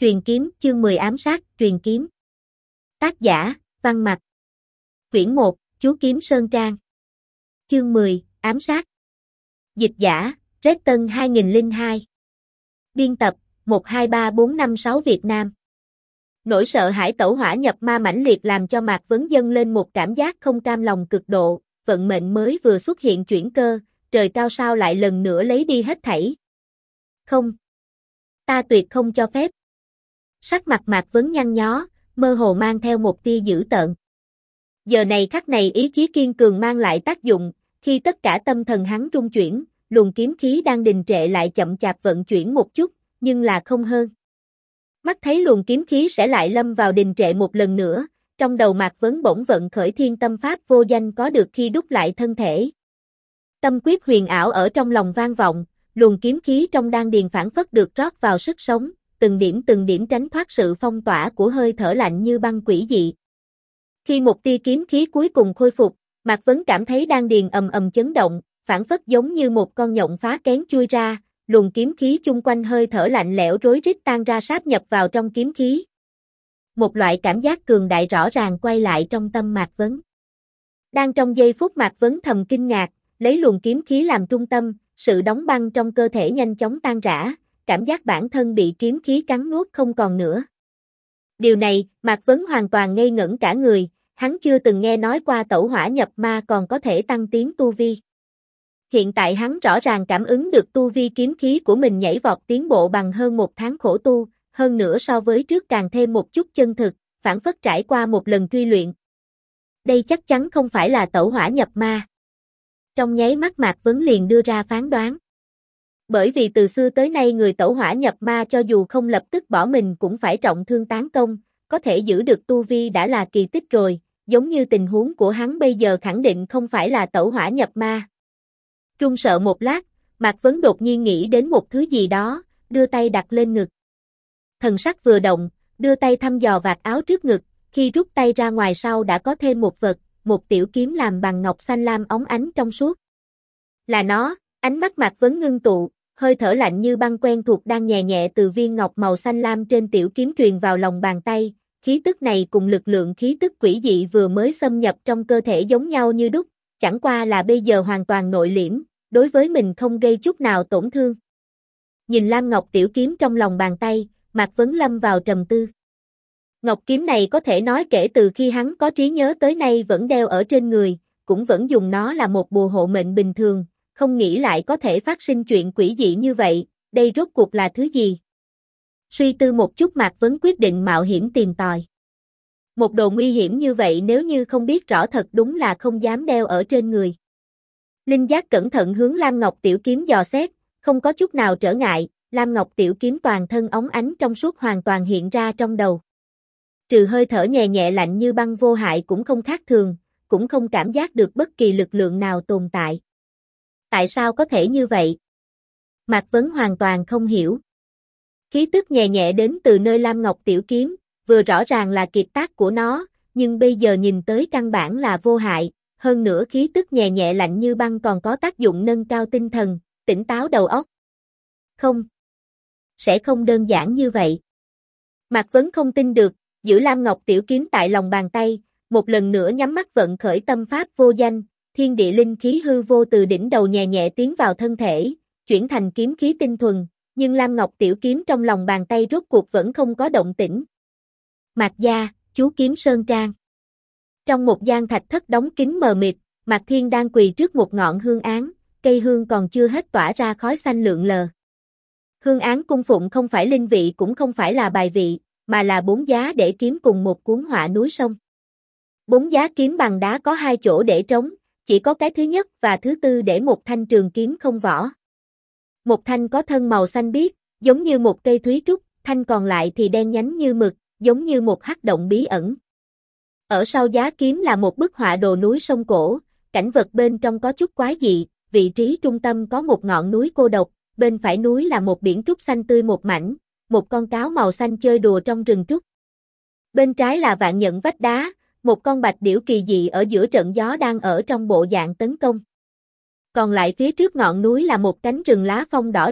Truyền kiếm, chương 10 ám sát, truyền kiếm. Tác giả, Văn Mặc. Quyển 1, Chú Kiếm Sơn Trang. Chương 10, ám sát. Dịch giả, Red Tân 2002. Biên tập, 123456 Việt Nam. Nỗi sợ hãi tẩu hỏa nhập ma mãnh liệt làm cho Mạc Vấn dâng lên một cảm giác không cam lòng cực độ, vận mệnh mới vừa xuất hiện chuyển cơ, trời cao sao lại lần nữa lấy đi hết thảy. Không. Ta tuyệt không cho phép. Sắc mặt Mạc Vấn nhăn nhó, mơ hồ mang theo một tia dữ tợn. Giờ này khắc này ý chí kiên cường mang lại tác dụng, khi tất cả tâm thần hắn trung chuyển, luồng kiếm khí đang đình trệ lại chậm chạp vận chuyển một chút, nhưng là không hơn. Mắt thấy luồng kiếm khí sẽ lại lâm vào đình trệ một lần nữa, trong đầu Mạc Vấn bỗng vận khởi thiên tâm pháp vô danh có được khi đúc lại thân thể. Tâm quyết huyền ảo ở trong lòng vang vọng, luồng kiếm khí trong đan điền phảng phất được rót vào sức sống, từng điểm tránh thoát sự phong tỏa của hơi thở lạnh như băng quỷ dị. Khi một tia kiếm khí cuối cùng khôi phục, Mạc Vấn cảm thấy đan điền ầm ầm chấn động, phảng phất giống như một con nhộng phá kén chui ra, luồng kiếm khí chung quanh hơi thở lạnh lẽo rối rít tan ra sáp nhập vào trong kiếm khí. Một loại cảm giác cường đại rõ ràng quay lại trong tâm Mạc Vấn. Đang trong giây phút Mạc Vấn thầm kinh ngạc, lấy luồng kiếm khí làm trung tâm, sự đóng băng trong cơ thể nhanh chóng tan rã, cảm giác bản thân bị kiếm khí cắn nuốt không còn nữa. Điều này, Mạc Vấn hoàn toàn ngây ngẩn cả người, hắn chưa từng nghe nói qua tẩu hỏa nhập ma còn có thể tăng tiến tu vi. Hiện tại hắn rõ ràng cảm ứng được tu vi kiếm khí của mình nhảy vọt tiến bộ bằng hơn một tháng khổ tu, hơn nữa so với trước càng thêm một chút chân thực, phảng phất trải qua một lần truy luyện. Đây chắc chắn không phải là tẩu hỏa nhập ma. Trong nháy mắt Mạc Vấn liền đưa ra phán đoán. Bởi vì từ xưa tới nay người tẩu hỏa nhập ma cho dù không lập tức bỏ mình cũng phải trọng thương tán công, có thể giữ được tu vi đã là kỳ tích rồi, giống như tình huống của hắn bây giờ khẳng định không phải là tẩu hỏa nhập ma. Run sợ một lát, Mạc Vấn đột nhiên nghĩ đến một thứ gì đó, đưa tay đặt lên ngực. Thần sắc vừa động, đưa tay thăm dò vạt áo trước ngực, khi rút tay ra ngoài sau đã có thêm một vật, một tiểu kiếm làm bằng ngọc xanh lam óng ánh trong suốt. Là nó, ánh mắt Mạc Vấn ngưng tụ, hơi thở lạnh như băng quen thuộc đang nhẹ nhẹ từ viên ngọc màu xanh lam trên tiểu kiếm truyền vào lòng bàn tay, khí tức này cùng lực lượng khí tức quỷ dị vừa mới xâm nhập trong cơ thể giống nhau như đúc, chẳng qua là bây giờ hoàn toàn nội liễm, đối với mình không gây chút nào tổn thương. Nhìn lam ngọc tiểu kiếm trong lòng bàn tay, Mạc Vấn lâm vào trầm tư. Ngọc kiếm này có thể nói kể từ khi hắn có trí nhớ tới nay vẫn đeo ở trên người, cũng vẫn dùng nó là một bùa hộ mệnh bình thường, không nghĩ lại có thể phát sinh chuyện quỷ dị như vậy, đây rốt cuộc là thứ gì? Suy tư một chút Mạc Vấn quyết định mạo hiểm tìm tòi. Một đồ nguy hiểm như vậy nếu như không biết rõ thật đúng là không dám đeo ở trên người. Linh giác cẩn thận hướng lam ngọc tiểu kiếm dò xét, không có chút nào trở ngại, lam ngọc tiểu kiếm toàn thân óng ánh trong suốt hoàn toàn hiện ra trong đầu. Trừ hơi thở nhẹ nhẹ lạnh như băng vô hại cũng không khác thường, cũng không cảm giác được bất kỳ lực lượng nào tồn tại. Tại sao có thể như vậy? Mạc Vấn hoàn toàn không hiểu. Khí tức nhẹ nhẹ đến từ nơi lam ngọc tiểu kiếm, vừa rõ ràng là kiệt tác của nó, nhưng bây giờ nhìn tới căn bản là vô hại, hơn nữa khí tức nhẹ nhẹ lạnh như băng còn có tác dụng nâng cao tinh thần, tỉnh táo đầu óc. Không. Sẽ không đơn giản như vậy. Mạc Vấn không tin được, giữ lam ngọc tiểu kiếm tại lòng bàn tay, một lần nữa nhắm mắt vận khởi tâm pháp vô danh, thiên địa linh khí hư vô từ đỉnh đầu nhẹ nhẹ tiến vào thân thể, chuyển thành kiếm khí tinh thuần, nhưng lam ngọc tiểu kiếm trong lòng bàn tay rốt cuộc vẫn không có động tĩnh. Mạc gia, chú kiếm Sơn Trang. Trong một gian thạch thất đóng kín mờ mịt, Mạc Thiên đang quỳ trước một ngọn hương án, cây hương còn chưa hết tỏa ra khói xanh lượn lờ. Hương án cung phụng không phải linh vị cũng không phải là bài vị, mà là 4 giá để kiếm cùng một cuốn họa núi sông. 4 giá kiếm bằng đá có 2 chỗ để trống, chỉ có cái thứ nhất và thứ tư để một thanh trường kiếm không vỏ. Một thanh có thân màu xanh biếc, giống như một cây thúy trúc, thanh còn lại thì đen nhánh như mực, giống như một hắc động bí ẩn. Ở sau giá kiếm là một bức họa đồ núi sông cổ, cảnh vật bên trong có chút quái dị, vị trí trung tâm có một ngọn núi cô độc, bên phải núi là một biển trúc xanh tươi một mảnh, một con cáo màu xanh chơi đùa trong rừng trúc. Bên trái là vạn nhận vách đá, một con bạch điểu kỳ dị ở giữa trận gió đang ở trong bộ dạng tấn công. Còn lại phía trước ngọn núi là một cánh rừng lá phong đỏ rực,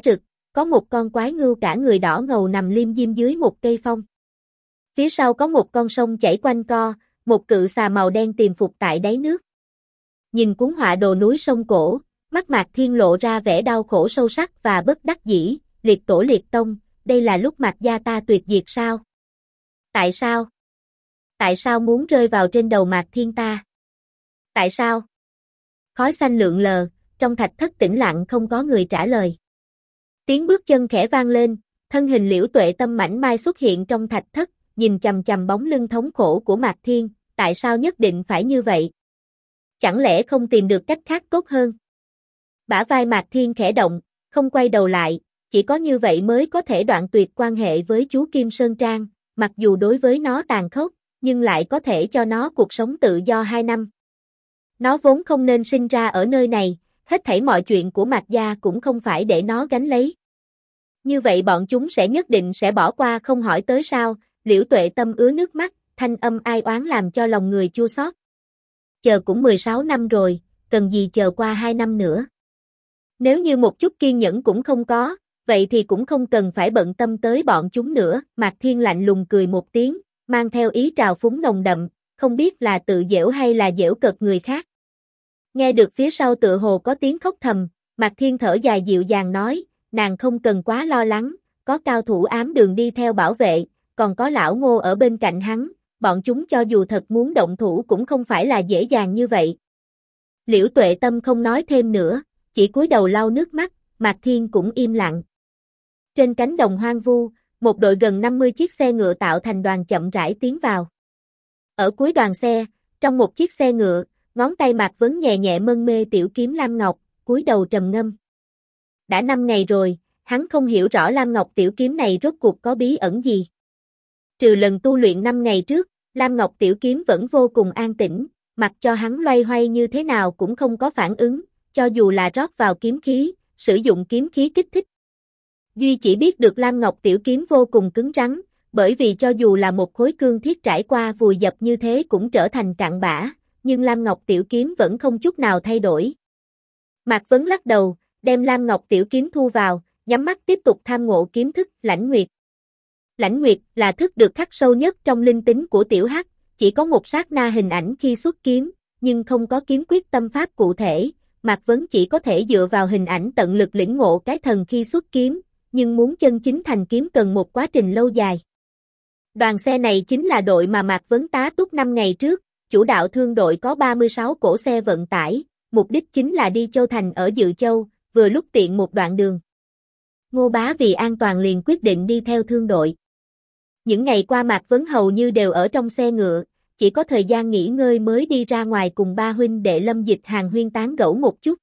Có một con quái ngưu cả người đỏ ngầu nằm liêm diêm dưới một cây phong. Phía sau có một con sông chảy quanh co, một cự xà màu đen tiềm phục tại đáy nước. Nhìn cuốn họa đồ núi sông cổ, mắt Mạc Thiên lộ ra vẻ đau khổ sâu sắc và bất đắc dĩ, liệt tổ liệt tông, đây là lúc Mạc gia ta tuyệt diệt sao? Tại sao? Tại sao muốn rơi vào trên đầu Mạc Thiên ta? Tại sao? Khói xanh lượn lờ, trong thạch thất tĩnh lặng không có người trả lời. Tiếng bước chân khẽ vang lên, thân hình Liễu Tuệ Tâm mảnh mai xuất hiện trong thạch thất, nhìn chằm chằm bóng lưng thống khổ của Mạc Thiên, tại sao nhất định phải như vậy? Chẳng lẽ không tìm được cách khác tốt hơn? Bả vai Mạc Thiên khẽ động, không quay đầu lại, chỉ có như vậy mới có thể đoạn tuyệt quan hệ với chú Kim Sơn Trang, mặc dù đối với nó tàn khốc, nhưng lại có thể cho nó cuộc sống tự do 2 năm. Nó vốn không nên sinh ra ở nơi này, hết thảy mọi chuyện của Mạc gia cũng không phải để nó gánh lấy. Như vậy bọn chúng sẽ nhất định sẽ bỏ qua không hỏi tới sao? Liễu Tuệ Tâm ứa nước mắt, thanh âm ai oán làm cho lòng người chua xót. Chờ cũng 16 năm rồi, cần gì chờ qua 2 năm nữa. Nếu như một chút kiên nhẫn cũng không có, vậy thì cũng không cần phải bận tâm tới bọn chúng nữa. Mạc Thiên lạnh lùng cười một tiếng, mang theo ý trào phúng nồng đậm, không biết là tự giễu hay là giễu cợt người khác. Nghe được phía sau tựa hồ có tiếng khóc thầm, Mạc Thiên thở dài dịu dàng nói, nàng không cần quá lo lắng, có cao thủ ám đường đi theo bảo vệ, còn có lão Ngô ở bên cạnh hắn, bọn chúng cho dù thật muốn động thủ cũng không phải là dễ dàng như vậy. Liễu Tuệ Tâm không nói thêm nữa, chỉ cúi đầu lau nước mắt, Mạc Thiên cũng im lặng. Trên cánh đồng hoang vu, một đội gần 50 chiếc xe ngựa tạo thành đoàn chậm rãi tiến vào. Ở cuối đoàn xe, trong một chiếc xe ngựa, ngón tay Mạc Vấn nhẹ nhẹ mân mê tiểu kiếm Lam Ngọc, cúi đầu trầm ngâm. Đã 5 ngày rồi, hắn không hiểu rõ Lam Ngọc tiểu kiếm này rốt cuộc có bí ẩn gì. Trừ lần tu luyện 5 ngày trước, Lam Ngọc tiểu kiếm vẫn vô cùng an tĩnh, mặc cho hắn loay hoay như thế nào cũng không có phản ứng, cho dù là rót vào kiếm khí, sử dụng kiếm khí kích thích. Duy chỉ biết được Lam Ngọc tiểu kiếm vô cùng cứng rắn, bởi vì cho dù là một khối cương thiết trải qua vùi dập như thế cũng trở thành cặn bã, nhưng Lam Ngọc tiểu kiếm vẫn không chút nào thay đổi. Mạc Vấn lắc đầu, đem Lam Ngọc tiểu kiếm thu vào, nhắm mắt tiếp tục tham ngộ kiếm thức Lãnh Nguyệt. Lãnh Nguyệt là thức được khắc sâu nhất trong linh tính của tiểu Hắc, chỉ có một sát na hình ảnh khi xuất kiếm, nhưng không có kiếm quyết tâm pháp cụ thể, Mạc Vấn chỉ có thể dựa vào hình ảnh tận lực lĩnh ngộ cái thần khi xuất kiếm, nhưng muốn chân chính thành kiếm cần một quá trình lâu dài. Đoàn xe này chính là đội mà Mạc Vấn tá túc 5 ngày trước, chủ đạo thương đội có 36 cỗ xe vận tải, mục đích chính là đi Châu Thành ở Dự Châu, vừa lúc tiện một đoạn đường. Ngô Bá vì an toàn liền quyết định đi theo thương đội. Những ngày qua Mạc Vấn hầu như đều ở trong xe ngựa, chỉ có thời gian nghỉ ngơi mới đi ra ngoài cùng ba huynh đệ Lâm Dịch Hàn huyên tán gẫu một chút.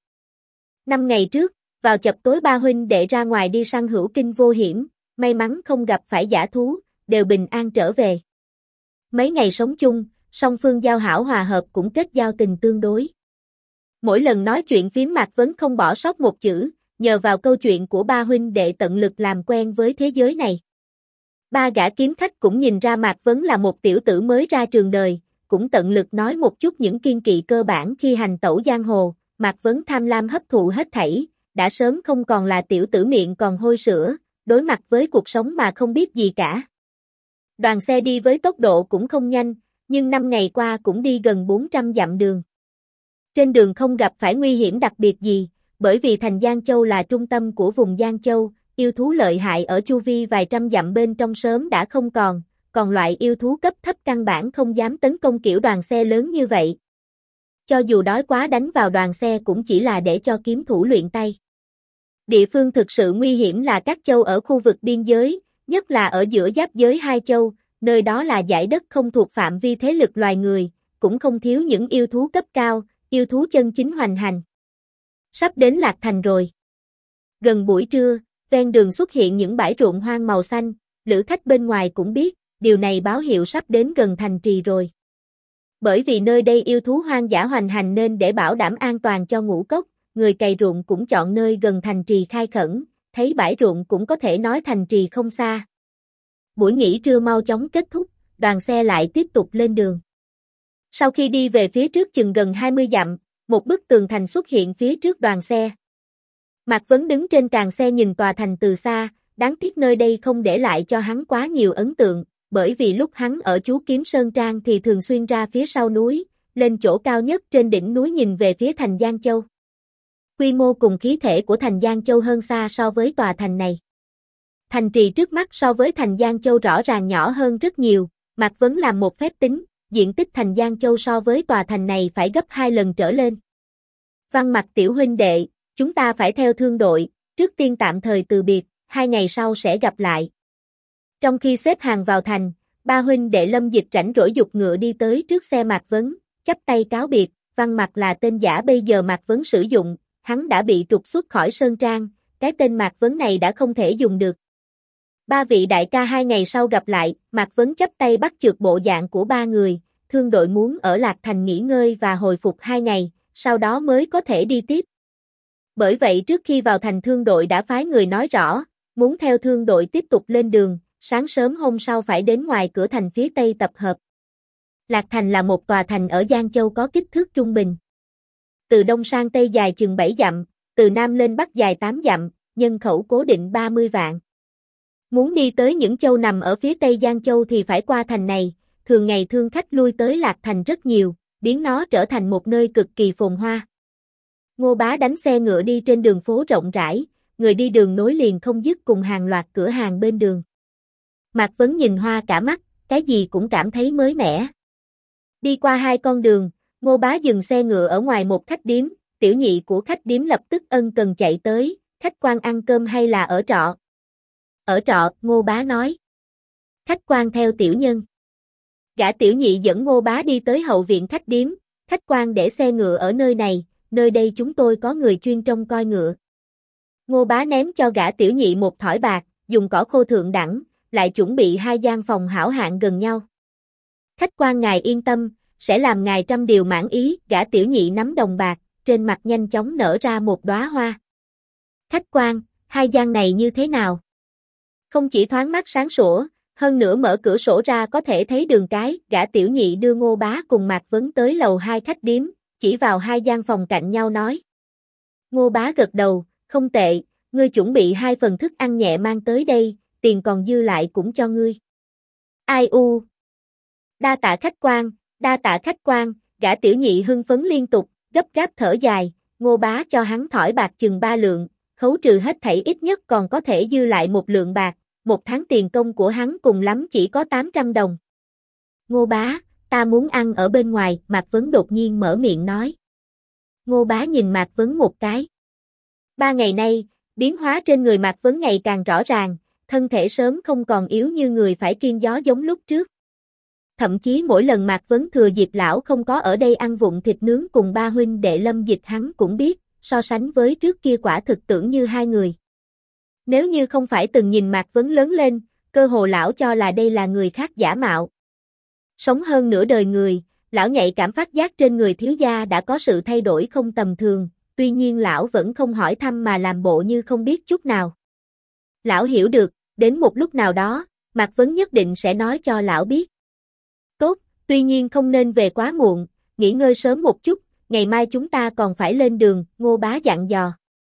5 ngày trước, vào chập tối ba huynh đệ ra ngoài đi săn hữu kinh vô hiểm, may mắn không gặp phải dã thú, đều bình an trở về. Mấy ngày sống chung, song phương giao hảo hòa hợp cũng kết giao tình tương đối. Mỗi lần nói chuyện phím Mạc Vấn không bỏ sót một chữ, nhờ vào câu chuyện của ba huynh đệ tận lực làm quen với thế giới này. Ba gã kiếm khách cũng nhìn ra Mạc Vấn là một tiểu tử mới ra trường đời, cũng tận lực nói một chút những kiêng kỵ cơ bản khi hành tẩu giang hồ. Mạc Vấn tham lam hấp thụ hết thảy, đã sớm không còn là tiểu tử miệng còn hôi sữa, đối mặt với cuộc sống mà không biết gì cả. Đoàn xe đi với tốc độ cũng không nhanh, nhưng 5 ngày qua cũng đi gần 400 dặm đường. Trên đường không gặp phải nguy hiểm đặc biệt gì, bởi vì thành Giang Châu là trung tâm của vùng Giang Châu, yêu thú lợi hại ở chu vi vài trăm dặm bên trong sớm đã không còn loại yêu thú cấp thấp căn bản không dám tấn công kiểu đoàn xe lớn như vậy. Cho dù đói quá đánh vào đoàn xe cũng chỉ là để cho kiếm thủ luyện tay. Địa phương thực sự nguy hiểm là các châu ở khu vực biên giới, nhất là ở giữa giáp giới hai châu, nơi đó là dải đất không thuộc phạm vi thế lực loài người, cũng không thiếu những yêu thú cấp cao, yêu thú chân chính hoành hành. Sắp đến Lạc Thành rồi. Gần buổi trưa, ven đường xuất hiện những bãi ruộng hoang màu xanh, lữ khách bên ngoài cũng biết, điều này báo hiệu sắp đến gần thành trì rồi. Bởi vì nơi đây yêu thú hoang dã hoành hành nên để bảo đảm an toàn cho ngũ cốc, người cày ruộng cũng chọn nơi gần thành trì khai khẩn, thấy bãi ruộng cũng có thể nói thành trì không xa. Buổi nghỉ trưa mau chóng kết thúc, đoàn xe lại tiếp tục lên đường. Sau khi đi về phía trước chừng gần 20 dặm, một bức tường thành xuất hiện phía trước đoàn xe. Mạc Vấn đứng trên càng xe nhìn tòa thành từ xa, đáng tiếc nơi đây không để lại cho hắn quá nhiều ấn tượng, bởi vì lúc hắn ở Chú Kiếm Sơn Trang thì thường xuyên ra phía sau núi, lên chỗ cao nhất trên đỉnh núi nhìn về phía thành Giang Châu. Quy mô cùng khí thể của thành Giang Châu hơn xa so với tòa thành này. Thành trì trước mắt so với thành Giang Châu rõ ràng nhỏ hơn rất nhiều, Mạc Vấn làm một phép tính, diện tích thành Giang Châu so với tòa thành này phải gấp 2 lần trở lên. Văn Mặc tiểu huynh đệ, chúng ta phải theo thương đội, trước tiên tạm thời từ biệt, 2 ngày sau sẽ gặp lại. Trong khi xếp hàng vào thành, ba huynh đệ Lâm Dịch rảnh rỗi giục ngựa đi tới trước xe Mạc Vấn, chắp tay cáo biệt. Văn Mặc là tên giả bây giờ Mạc Vấn sử dụng, hắn đã bị trục xuất khỏi Sơn Trang, cái tên Mạc Vấn này đã không thể dùng được. Ba vị đại ca 2 ngày sau gặp lại, Mạc Vấn chắp tay bắt chước bộ dạng của ba người, thương đội muốn ở Lạc Thành nghỉ ngơi và hồi phục 2 ngày, sau đó mới có thể đi tiếp. Bởi vậy trước khi vào thành thương đội đã phái người nói rõ, muốn theo thương đội tiếp tục lên đường, sáng sớm hôm sau phải đến ngoài cửa thành phía tây tập hợp. Lạc Thành là một tòa thành ở Giang Châu có kích thước trung bình. Từ đông sang tây dài chừng 7 dặm, từ nam lên bắc dài 8 dặm, nhân khẩu cố định 30 vạn. Muốn đi tới những châu nằm ở phía tây Giang Châu thì phải qua thành này, thường ngày thương khách lui tới Lạc Thành rất nhiều, biến nó trở thành một nơi cực kỳ phồn hoa. Ngô Bá đánh xe ngựa đi trên đường phố rộng rãi, người đi đường nối liền không dứt cùng hàng loạt cửa hàng bên đường. Mạc Vấn nhìn hoa cả mắt, cái gì cũng cảm thấy mới mẻ. Đi qua 2 con đường, Ngô Bá dừng xe ngựa ở ngoài một khách điếm, tiểu nhị của khách điếm lập tức ân cần chạy tới, khách quan ăn cơm hay là ở trọ? Ở trọ, Ngô Bá nói. Khách quan theo tiểu nhân. Gã tiểu nhị dẫn Ngô Bá đi tới hậu viện khách điếm, khách quan để xe ngựa ở nơi này, nơi đây chúng tôi có người chuyên trông coi ngựa. Ngô Bá ném cho gã tiểu nhị một thỏi bạc, dùng cỏ khô thượng đẳng, lại chuẩn bị 2 gian phòng hảo hạng gần nhau. Khách quan ngài yên tâm, sẽ làm ngài trăm điều mãn ý, gã tiểu nhị nắm đồng bạc, trên mặt nhanh chóng nở ra một đóa hoa. Khách quan, 2 gian này như thế nào? Không chỉ thoáng mắt sáng sủa, hơn nữa mở cửa sổ ra có thể thấy đường cái, gã tiểu nhị đưa Ngô Bá cùng Mạc Vấn tới lầu 2 khách điếm, chỉ vào 2 gian phòng cạnh nhau nói. Ngô Bá gật đầu, không tệ, ngươi chuẩn bị 2 phần thức ăn nhẹ mang tới đây, tiền còn dư lại cũng cho ngươi. Ai u? Đa tạ khách quan, đa tạ khách quan, gã tiểu nhị hưng phấn liên tục, gấp gáp thở dài, Ngô Bá cho hắn thỏi bạc chừng 3 lượng, khấu trừ hết thảy ít nhất còn có thể dư lại 1 lượng bạc, 1 tháng tiền công của hắn cùng lắm chỉ có 800 đồng. Ngô Bá, ta muốn ăn ở bên ngoài, Mạc Vấn đột nhiên mở miệng nói. Ngô Bá nhìn Mạc Vấn một cái. 3 ngày nay, biến hóa trên người Mạc Vấn ngày càng rõ ràng, thân thể sớm không còn yếu như người phải kiêng gió giống lúc trước. Thậm chí mỗi lần Mạc Vấn thừa dịp lão không có ở đây ăn vụng thịt nướng cùng ba huynh đệ Lâm Dịch hắn cũng biết, so sánh với trước kia quả thực tưởng như 2 người. Nếu như không phải từng nhìn Mạc Vấn lớn lên, cơ hồ lão cho là đây là người khác giả mạo. Sống hơn nửa đời người, lão nhạy cảm phát giác trên người thiếu gia đã có sự thay đổi không tầm thường, tuy nhiên lão vẫn không hỏi thăm mà làm bộ như không biết chút nào. Lão hiểu được, đến một lúc nào đó, Mạc Vấn nhất định sẽ nói cho lão biết. Tốt, tuy nhiên không nên về quá muộn, nghỉ ngơi sớm một chút, ngày mai chúng ta còn phải lên đường, Ngô Bá dặn dò.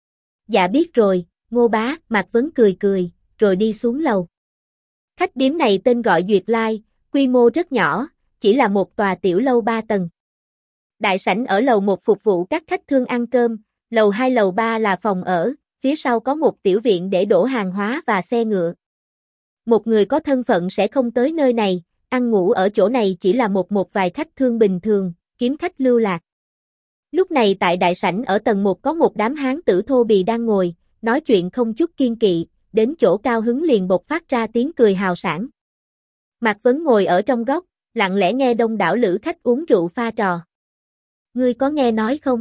Dạ biết rồi, Ngô Bá, Mạc Vấn cười cười, rồi đi xuống lầu. Khách điếm này tên gọi Duyệt Lai, quy mô rất nhỏ, chỉ là một tòa tiểu lâu 3 tầng. Đại sảnh ở lầu 1 phục vụ các khách thương ăn cơm, lầu 2 lầu 3 là phòng ở, phía sau có một tiểu viện để đổ hàng hóa và xe ngựa. Một người có thân phận sẽ không tới nơi này, ăn ngủ ở chỗ này chỉ là một vài khách thương bình thường, kiếm khách lưu lạc. Lúc này tại đại sảnh ở tầng 1 có một đám hán tử thô bì đang ngồi, nói chuyện không chút kiên kỵ, đến chỗ cao hứng liền bộc phát ra tiếng cười hào sảng. Mạc Vấn ngồi ở trong góc, lặng lẽ nghe đông đảo lữ khách uống rượu pha trò. Ngươi có nghe nói không?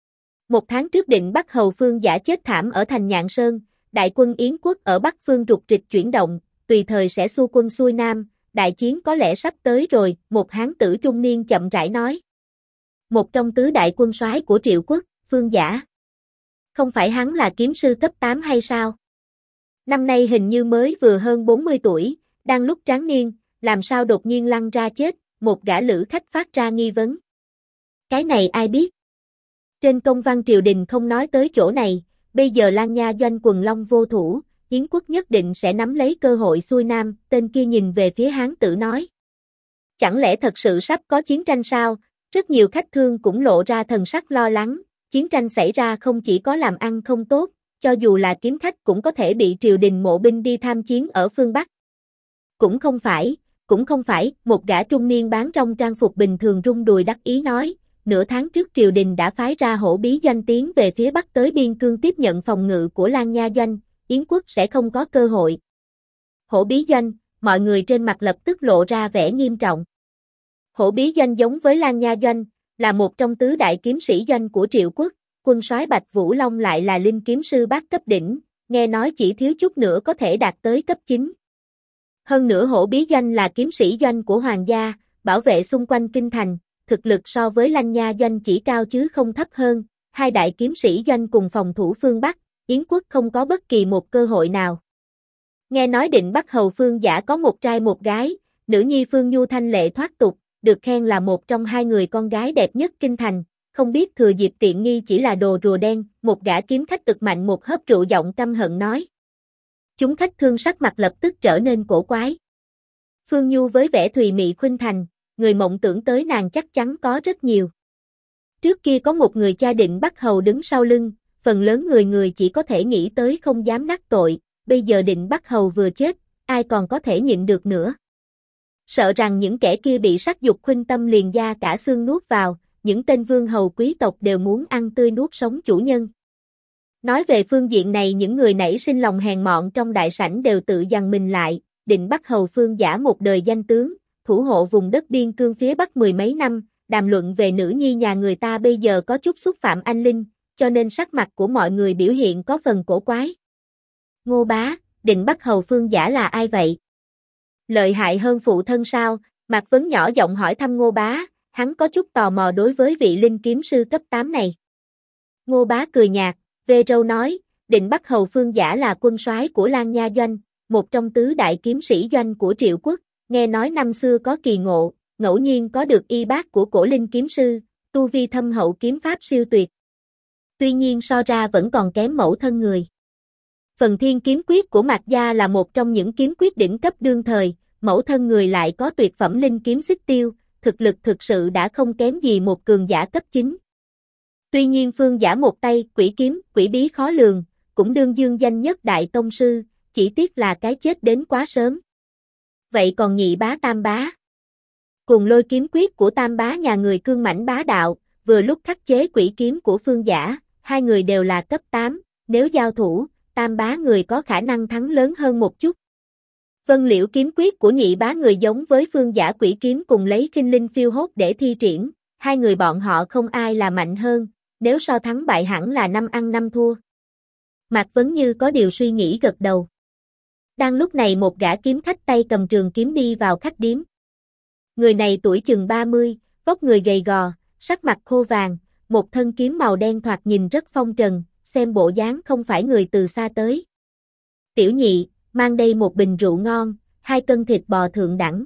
1 tháng trước định bắt hầu phương giả chết thảm ở thành Nhạn Sơn, đại quân Yến quốc ở Bắc phương rục rịch chuyển động, tùy thời sẽ xua quân xuôi Nam, đại chiến có lẽ sắp tới rồi, một hán tử trung niên chậm rãi nói. Một trong tứ đại quân soái của Triệu quốc, Phương Giả. Không phải hắn là kiếm sư cấp 8 hay sao? Năm nay hình như mới vừa hơn 40 tuổi, đang lúc tráng niên, làm sao đột nhiên lăn ra chết, một gã lữ khách phát ra nghi vấn. Cái này ai biết? Trên công văn triều đình không nói tới chỗ này, bây giờ Lan Nha Doanh quần long vô thủ, Yến quốc nhất định sẽ nắm lấy cơ hội xuôi nam, tên kia nhìn về phía Hán Tử nói. Chẳng lẽ thật sự sắp có chiến tranh sao? Rất nhiều khách thương cũng lộ ra thần sắc lo lắng, chiến tranh xảy ra không chỉ có làm ăn không tốt, cho dù là kiếm khách cũng có thể bị triều đình mộ binh đi tham chiến ở phương Bắc. Cũng không phải, một gã trung niên bán trong trang phục bình thường rung đùi đắc ý nói, nửa tháng trước triều đình đã phái ra hổ bí doanh tiến về phía Bắc tới biên cương tiếp nhận phòng ngự của Lan Nha Doanh, Yến quốc sẽ không có cơ hội. Hổ bí doanh, mọi người trên mặt lập tức lộ ra vẻ nghiêm trọng. Hổ bí doanh giống với Lan Nha Doanh, là một trong tứ đại kiếm sĩ doanh của Triệu quốc, quân soái Bạch Vũ Long lại là linh kiếm sư bát cấp đỉnh, nghe nói chỉ thiếu chút nữa có thể đạt tới cấp 9. Hơn nữa hổ bí doanh là kiếm sĩ doanh của hoàng gia, bảo vệ xung quanh kinh thành, thực lực so với Lan Nha Doanh chỉ cao chứ không thấp hơn, hai đại kiếm sĩ doanh cùng phòng thủ phương Bắc, Yến quốc không có bất kỳ một cơ hội nào. Nghe nói Định Bắc hầu Phương Giả có một trai một gái, nữ nhi Phương Nhu thanh lệ thoát tục, được khen là một trong hai người con gái đẹp nhất kinh thành, không biết thừa dịp tiện nghi chỉ là đồ rùa đen, một gã kiếm khách ực mạnh một hớp rượu giọng căm hận nói. Chúng khách thương sắc mặt lập tức trở nên cổ quái. Phương Nhu với vẻ thùy mị khuynh thành, người mộng tưởng tới nàng chắc chắn có rất nhiều. Trước kia có một người cha Định Bắc hầu đứng sau lưng, phần lớn người chỉ có thể nghĩ tới không dám đắc tội, bây giờ Định Bắc hầu vừa chết, ai còn có thể nhịn được nữa. Sợ rằng những kẻ kia bị sắc dục khuynh tâm liền da cả xương nuốt vào, những tên vương hầu quý tộc đều muốn ăn tươi nuốt sống chủ nhân. Nói về phương diện này những người nảy sinh lòng hèn mọn trong đại sảnh đều tự dằn mình lại, Định Bắc hầu Phương Giả một đời danh tướng, thủ hộ vùng đất biên cương phía Bắc mười mấy năm, đàm luận về nữ nhi nhà người ta bây giờ có chút xúc phạm anh linh, cho nên sắc mặt của mọi người biểu hiện có phần cổ quái. Ngô bá, Định Bắc hầu Phương Giả là ai vậy? Lợi hại hơn phụ thân sao? Mạc Vấn nhỏ giọng hỏi thăm Ngô bá, hắn có chút tò mò đối với vị linh kiếm sư cấp 8 này. Ngô bá cười nhạt, vê râu nói, Định Bắc hầu Phương Giả là quân soái của Lan Nha Doanh, một trong tứ đại kiếm sĩ doanh của Triệu quốc, nghe nói năm xưa có kỳ ngộ, ngẫu nhiên có được y bát của cổ linh kiếm sư, tu vi thâm hậu kiếm pháp siêu tuyệt. Tuy nhiên so ra vẫn còn kém mẫu thân người. Phần thiên kiếm quyết của Mạc gia là một trong những kiếm quyết đỉnh cấp đương thời, mẫu thân người lại có tuyệt phẩm linh kiếm xích tiêu, thực lực thực sự đã không kém gì một cường giả cấp 9. Tuy nhiên Phương Giả một tay, quỷ kiếm, quỷ bí khó lường, cũng đương dương danh nhất đại tông sư, chỉ tiếc là cái chết đến quá sớm. Vậy còn nhị bá tam bá? Cùng lôi kiếm quyết của tam bá nhà người cương mãnh bá đạo, vừa lúc khắc chế quỷ kiếm của Phương Giả, hai người đều là cấp 8, nếu giao thủ, tam bá người có khả năng thắng lớn hơn một chút. Vân Liễu kiếm quyết của nhị bá người giống với Phương Giả quỷ kiếm cùng lấy khinh linh phiêu hốt để thi triển, hai người bọn họ không ai là mạnh hơn, nếu so thắng bại hẳn là 5 ăn 5 thua. Mạc Vấn như có điều suy nghĩ gật đầu. Đang lúc này một gã kiếm khách tay cầm trường kiếm đi vào khách điếm. Người này tuổi chừng 30, vóc người gầy gò, sắc mặt khô vàng, một thân kiếm màu đen thoạt nhìn rất phong trần, xem bộ dáng không phải người từ xa tới. Tiểu nhị, mang đây một bình rượu ngon, 2 cân thịt bò thượng đẳng.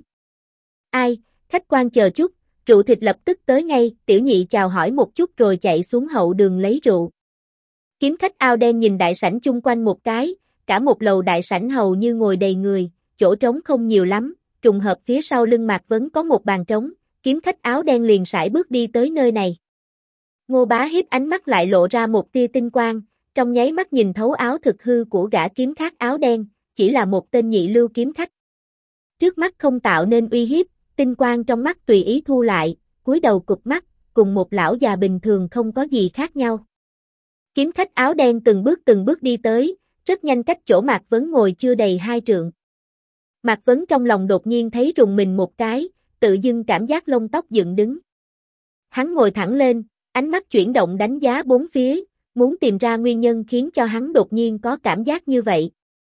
Ai, khách quan chờ chút, rượu thịt lập tức tới ngay, tiểu nhị chào hỏi một chút rồi chạy xuống hậu đường lấy rượu. Kiếm khách áo đen nhìn đại sảnh chung quanh một cái, cả một lầu đại sảnh hầu như ngồi đầy người, chỗ trống không nhiều lắm, trùng hợp phía sau lưng Mạc Vấn có một bàn trống, kiếm khách áo đen liền sải bước đi tới nơi này. Ngô bá hiếp ánh mắt lại lộ ra một tia tinh quang, trong nháy mắt nhìn thấu áo thực hư của gã kiếm khách áo đen, chỉ là một tên nhị lưu kiếm khách. Trước mắt không tạo nên uy hiếp, tinh quang trong mắt tùy ý thu lại, cúi đầu cụp mắt, cùng một lão già bình thường không có gì khác nhau. Kiếm khách áo đen từng bước đi tới, rất nhanh cách chỗ Mạc Vấn ngồi chưa đầy 2 trượng. Mạc Vấn trong lòng đột nhiên thấy rùng mình một cái, tự dưng cảm giác lông tóc dựng đứng. Hắn ngồi thẳng lên, ánh mắt chuyển động đánh giá bốn phía, muốn tìm ra nguyên nhân khiến cho hắn đột nhiên có cảm giác như vậy.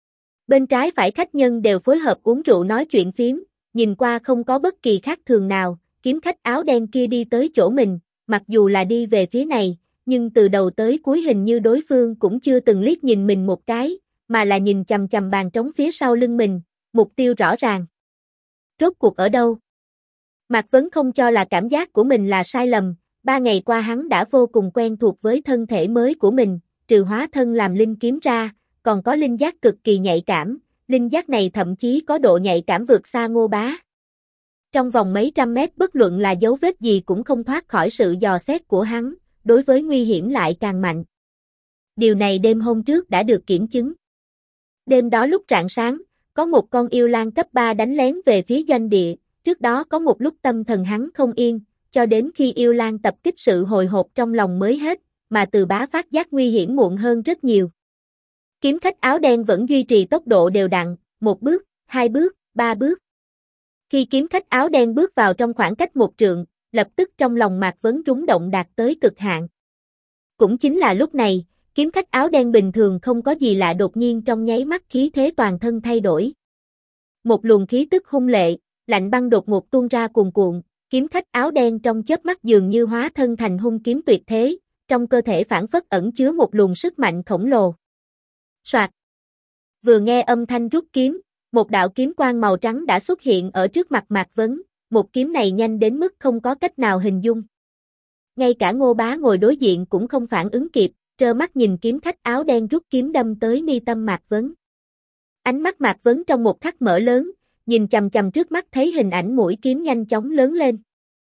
Bên trái phải khách nhân đều phối hợp uống rượu nói chuyện phiếm, nhìn qua không có bất kỳ khác thường nào, kiếm khách áo đen kia đi tới chỗ mình, mặc dù là đi về phía này, nhưng từ đầu tới cuối hình như đối phương cũng chưa từng liếc nhìn mình một cái, mà là nhìn chằm chằm bàn trống phía sau lưng mình, mục tiêu rõ ràng. Rốt cuộc ở đâu? Mạc Vấn không cho là cảm giác của mình là sai lầm, 3 ngày qua hắn đã vô cùng quen thuộc với thân thể mới của mình, trừ hóa thân làm linh kiếm ra, còn có linh giác cực kỳ nhạy cảm, linh giác này thậm chí có độ nhạy cảm vượt xa Ngô Bá. Trong vòng mấy trăm mét bất luận là dấu vết gì cũng không thoát khỏi sự dò xét của hắn, đối với nguy hiểm lại càng mạnh. Điều này đêm hôm trước đã được kiểm chứng. Đêm đó lúc rạng sáng, có một con yêu lang cấp 3 đánh lén về phía doanh địa, trước đó có một lúc tâm thần hắn không yên, cho đến khi yêu lang tập kích sự hồi hộp trong lòng mới hết, mà Từ Bá phát giác nguy hiểm muộn hơn rất nhiều. Kiếm khách áo đen vẫn duy trì tốc độ đều đặn, 1 bước, 2 bước, 3 bước. Khi kiếm khách áo đen bước vào trong khoảng cách 1 trượng, lập tức trong lòng Mạc Vấn rúng động đạt tới cực hạn. Cũng chính là lúc này, kiếm khách áo đen bình thường không có gì lạ đột nhiên trong nháy mắt khí thế toàn thân thay đổi. Một luồng khí tức hung lệ, lạnh băng đột ngột tuôn ra cuồn cuộn, kiếm khách áo đen trong chớp mắt dường như hóa thân thành hung kiếm tuyệt thế, trong cơ thể phảng phất ẩn chứa một luồng sức mạnh khổng lồ. Soạt. Vừa nghe âm thanh rút kiếm, một đạo kiếm quang màu trắng đã xuất hiện ở trước mặt Mạc Vấn, một kiếm này nhanh đến mức không có cách nào hình dung. Ngay cả Ngô Bá ngồi đối diện cũng không phản ứng kịp, trơ mắt nhìn kiếm khách áo đen rút kiếm đâm tới mi tâm Mạc Vấn. Ánh mắt Mạc Vấn trong một khắc mở lớn, nhìn chằm chằm trước mắt thấy hình ảnh mũi kiếm nhanh chóng lớn lên.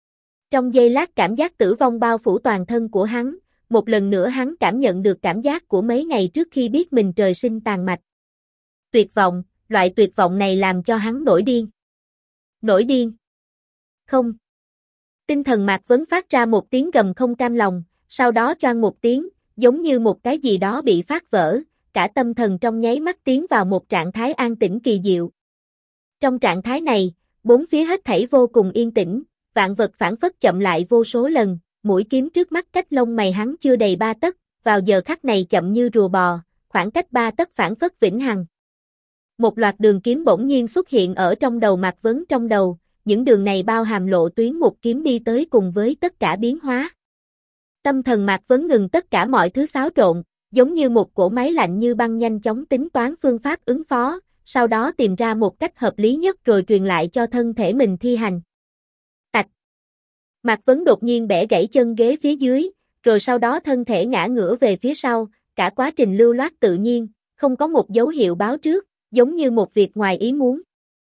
Trong giây lát cảm giác tử vong bao phủ toàn thân của hắn, một lần nữa hắn cảm nhận được cảm giác của mấy ngày trước khi biết mình trời sinh tàn mạch. Tuyệt vọng, loại tuyệt vọng này làm cho hắn nổi điên. Nổi điên. Không. Tinh thần Mạc Vấn phát ra một tiếng gầm không cam lòng, sau đó choang một tiếng, giống như một cái gì đó bị phát vỡ, cả tâm thần trong nháy mắt tiến vào một trạng thái an tĩnh kỳ diệu. Trong trạng thái này, bốn phía hết thảy vô cùng yên tĩnh, vạn vật phảng phất chậm lại vô số lần, mũi kiếm trước mắt cách lông mày hắn chưa đầy 3 tấc, vào giờ khắc này chậm như rùa bò, khoảng cách 3 tấc phảng phất vĩnh hằng. Một loạt đường kiếm bỗng nhiên xuất hiện ở trong đầu Mạc Vấn trong đầu, những đường này bao hàm lộ tuyến một kiếm đi tới cùng với tất cả biến hóa. Tâm thần Mạc Vấn ngừng tất cả mọi thứ xáo trộn, giống như một cỗ máy lạnh như băng nhanh chóng tính toán phương pháp ứng phó, sau đó tìm ra một cách hợp lý nhất rồi truyền lại cho thân thể mình thi hành. Tạch. Mạc Vấn đột nhiên bẻ gãy chân ghế phía dưới, rồi sau đó thân thể ngã ngửa về phía sau, cả quá trình lưu loát tự nhiên, không có một dấu hiệu báo trước, giống như một việc ngoài ý muốn.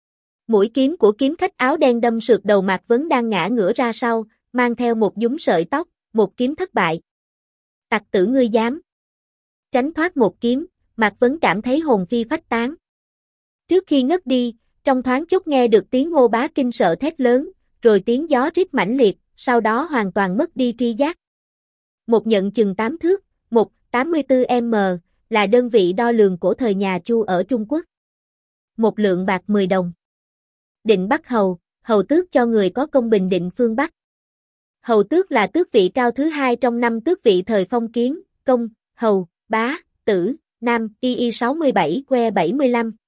Mũi kiếm của kiếm khách áo đen đâm sượt đầu Mạc Vấn đang ngã ngửa ra sau, mang theo một nhúm sợi tóc, một kiếm thất bại. Tặc tử ngươi dám. Tránh thoát một kiếm, Mạc Vấn cảm thấy hồn phi phách tán. Trước khi ngất đi, trong thoáng chốc nghe được tiếng Ngô Bá kinh sợ thét lớn, rồi tiếng gió rít mãnh liệt, sau đó hoàn toàn mất đi tri giác. Một nhận chừng 8 thước, 1,84m, là đơn vị đo lường của thời nhà Chu ở Trung Quốc. Một lượng bạc 10 đồng. Định Bắc Hầu, hầu tước cho người có công bình định phương Bắc. Hầu tước là tước vị cao thứ 2 trong 5 tước vị thời phong kiến, công, hầu, bá, tử, nam, y 67 que 75.